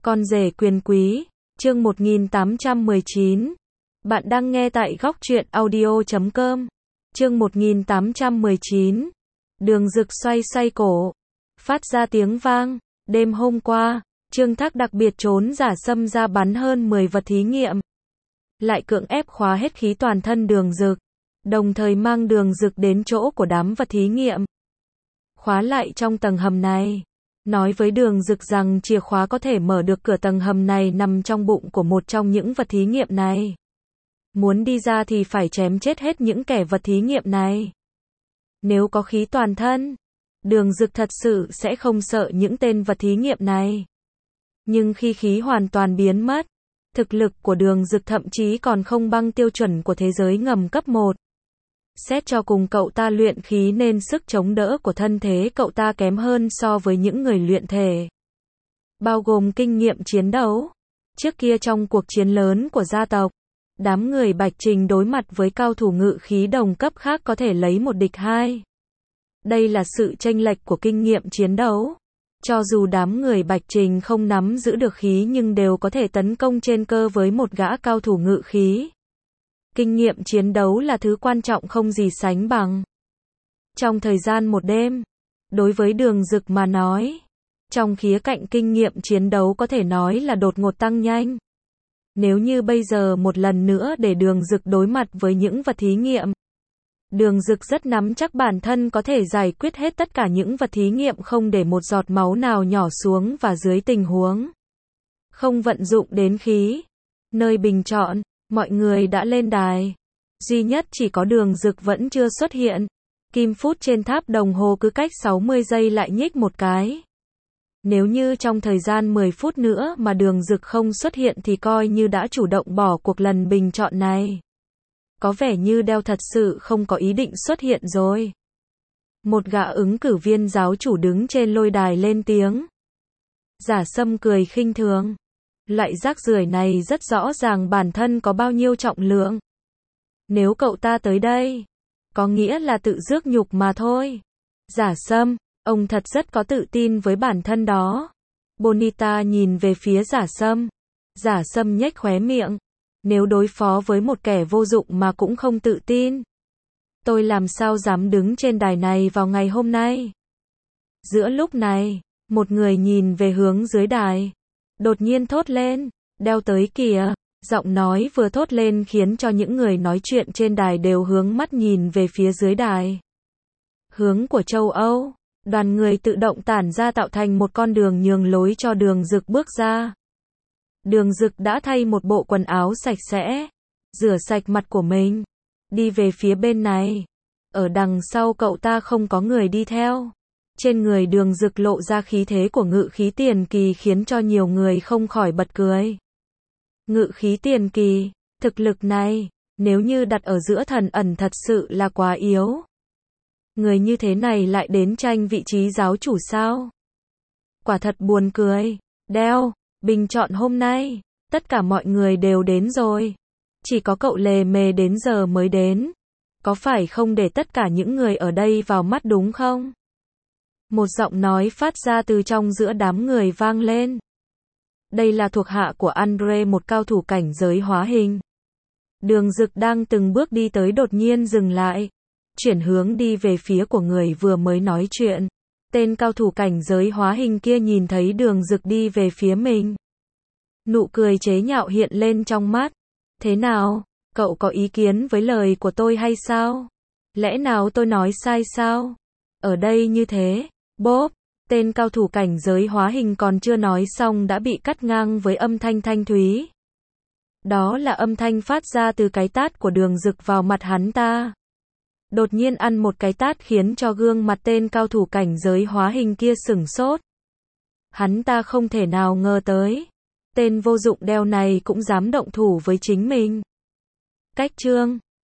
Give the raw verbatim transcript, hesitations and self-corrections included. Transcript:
Con rể quyền quý, chương một nghìn tám trăm mười chín. Bạn đang nghe tại góc truyện audio chấm com. Chương một nghìn tám trăm mười chín. Đường Dực xoay xoay cổ, phát ra tiếng vang. Đêm hôm qua, Trương Thác đặc biệt trốn Giả Sâm ra bắn hơn mười vật thí nghiệm, lại cưỡng ép khóa hết khí toàn thân Đường Dực, đồng thời mang Đường Dực đến chỗ của đám vật thí nghiệm, khóa lại trong tầng hầm này. Nói với Đường Dực rằng chìa khóa có thể mở được cửa tầng hầm này nằm trong bụng của một trong những vật thí nghiệm này. Muốn đi ra thì phải chém chết hết những kẻ vật thí nghiệm này. Nếu có khí toàn thân, Đường Dực thật sự sẽ không sợ những tên vật thí nghiệm này. Nhưng khi khí hoàn toàn biến mất, thực lực của Đường Dực thậm chí còn không bằng tiêu chuẩn của thế giới ngầm cấp một. Xét cho cùng cậu ta luyện khí nên sức chống đỡ của thân thế cậu ta kém hơn so với những người luyện thể. Bao gồm kinh nghiệm chiến đấu. Trước kia trong cuộc chiến lớn của gia tộc, đám người Bạch Trình đối mặt với cao thủ ngự khí đồng cấp khác có thể lấy một địch hai. Đây là sự chênh lệch của kinh nghiệm chiến đấu. Cho dù đám người Bạch Trình không nắm giữ được khí nhưng đều có thể tấn công trên cơ với một gã cao thủ ngự khí. Kinh nghiệm chiến đấu là thứ quan trọng không gì sánh bằng. Trong thời gian một đêm, đối với Đường Dực mà nói, trong khía cạnh kinh nghiệm chiến đấu có thể nói là đột ngột tăng nhanh. Nếu như bây giờ một lần nữa để Đường Dực đối mặt với những vật thí nghiệm, Đường Dực rất nắm chắc bản thân có thể giải quyết hết tất cả những vật thí nghiệm không để một giọt máu nào nhỏ xuống, và dưới tình huống không vận dụng đến khí. Nơi bình chọn, mọi người đã lên đài. Duy nhất chỉ có Đường Dực vẫn chưa xuất hiện. Kim phút trên tháp đồng hồ cứ cách sáu mươi giây lại nhích một cái. Nếu như trong thời gian mười phút nữa mà Đường Dực không xuất hiện thì coi như đã chủ động bỏ cuộc lần bình chọn này. Có vẻ như Đeo thật sự không có ý định xuất hiện rồi. Một gã ứng cử viên giáo chủ đứng trên lôi đài lên tiếng. Giả Sâm cười khinh thường. Loại rác rưởi này rất rõ ràng bản thân có bao nhiêu trọng lượng. Nếu cậu ta tới đây, có nghĩa là tự rước nhục mà thôi. Giả Sâm, ông thật rất có tự tin với bản thân đó. Bonita nhìn về phía Giả Sâm. Giả Sâm nhếch khóe miệng. Nếu đối phó với một kẻ vô dụng mà cũng không tự tin, tôi làm sao dám đứng trên đài này vào ngày hôm nay. Giữa lúc này, một người nhìn về hướng dưới đài, đột nhiên thốt lên, Đeo tới kìa. Giọng nói vừa thốt lên khiến cho những người nói chuyện trên đài đều hướng mắt nhìn về phía dưới đài. Hướng của châu Âu, đoàn người tự động tản ra tạo thành một con đường nhường lối cho Đường Dực bước ra. Đường Dực đã thay một bộ quần áo sạch sẽ, rửa sạch mặt của mình, đi về phía bên này. Ở đằng sau cậu ta không có người đi theo. Trên người Đường Dực lộ ra khí thế của ngự khí tiền kỳ khiến cho nhiều người không khỏi bật cười. Ngự khí tiền kỳ, thực lực này, nếu như đặt ở giữa thần ẩn thật sự là quá yếu. Người như thế này lại đến tranh vị trí giáo chủ sao? Quả thật buồn cười. Đeo, bình chọn hôm nay, tất cả mọi người đều đến rồi. Chỉ có cậu lề mề đến giờ mới đến. Có phải không để tất cả những người ở đây vào mắt đúng không? Một giọng nói phát ra từ trong giữa đám người vang lên. Đây là thuộc hạ của Andre, một cao thủ cảnh giới hóa hình. Đường Dực đang từng bước đi tới đột nhiên dừng lại, chuyển hướng đi về phía của người vừa mới nói chuyện. Tên cao thủ cảnh giới hóa hình kia nhìn thấy Đường Dực đi về phía mình. Nụ cười chế nhạo hiện lên trong mắt. Thế nào, cậu có ý kiến với lời của tôi hay sao? Lẽ nào tôi nói sai sao? Ở đây như thế, bốp, tên cao thủ cảnh giới hóa hình còn chưa nói xong đã bị cắt ngang với âm thanh thanh thúy. Đó là âm thanh phát ra từ cái tát của Đường Dực vào mặt hắn ta. Đột nhiên ăn một cái tát khiến cho gương mặt tên cao thủ cảnh giới hóa hình kia sửng sốt. Hắn ta không thể nào ngờ tới, tên vô dụng Đeo này cũng dám động thủ với chính mình. Cách chương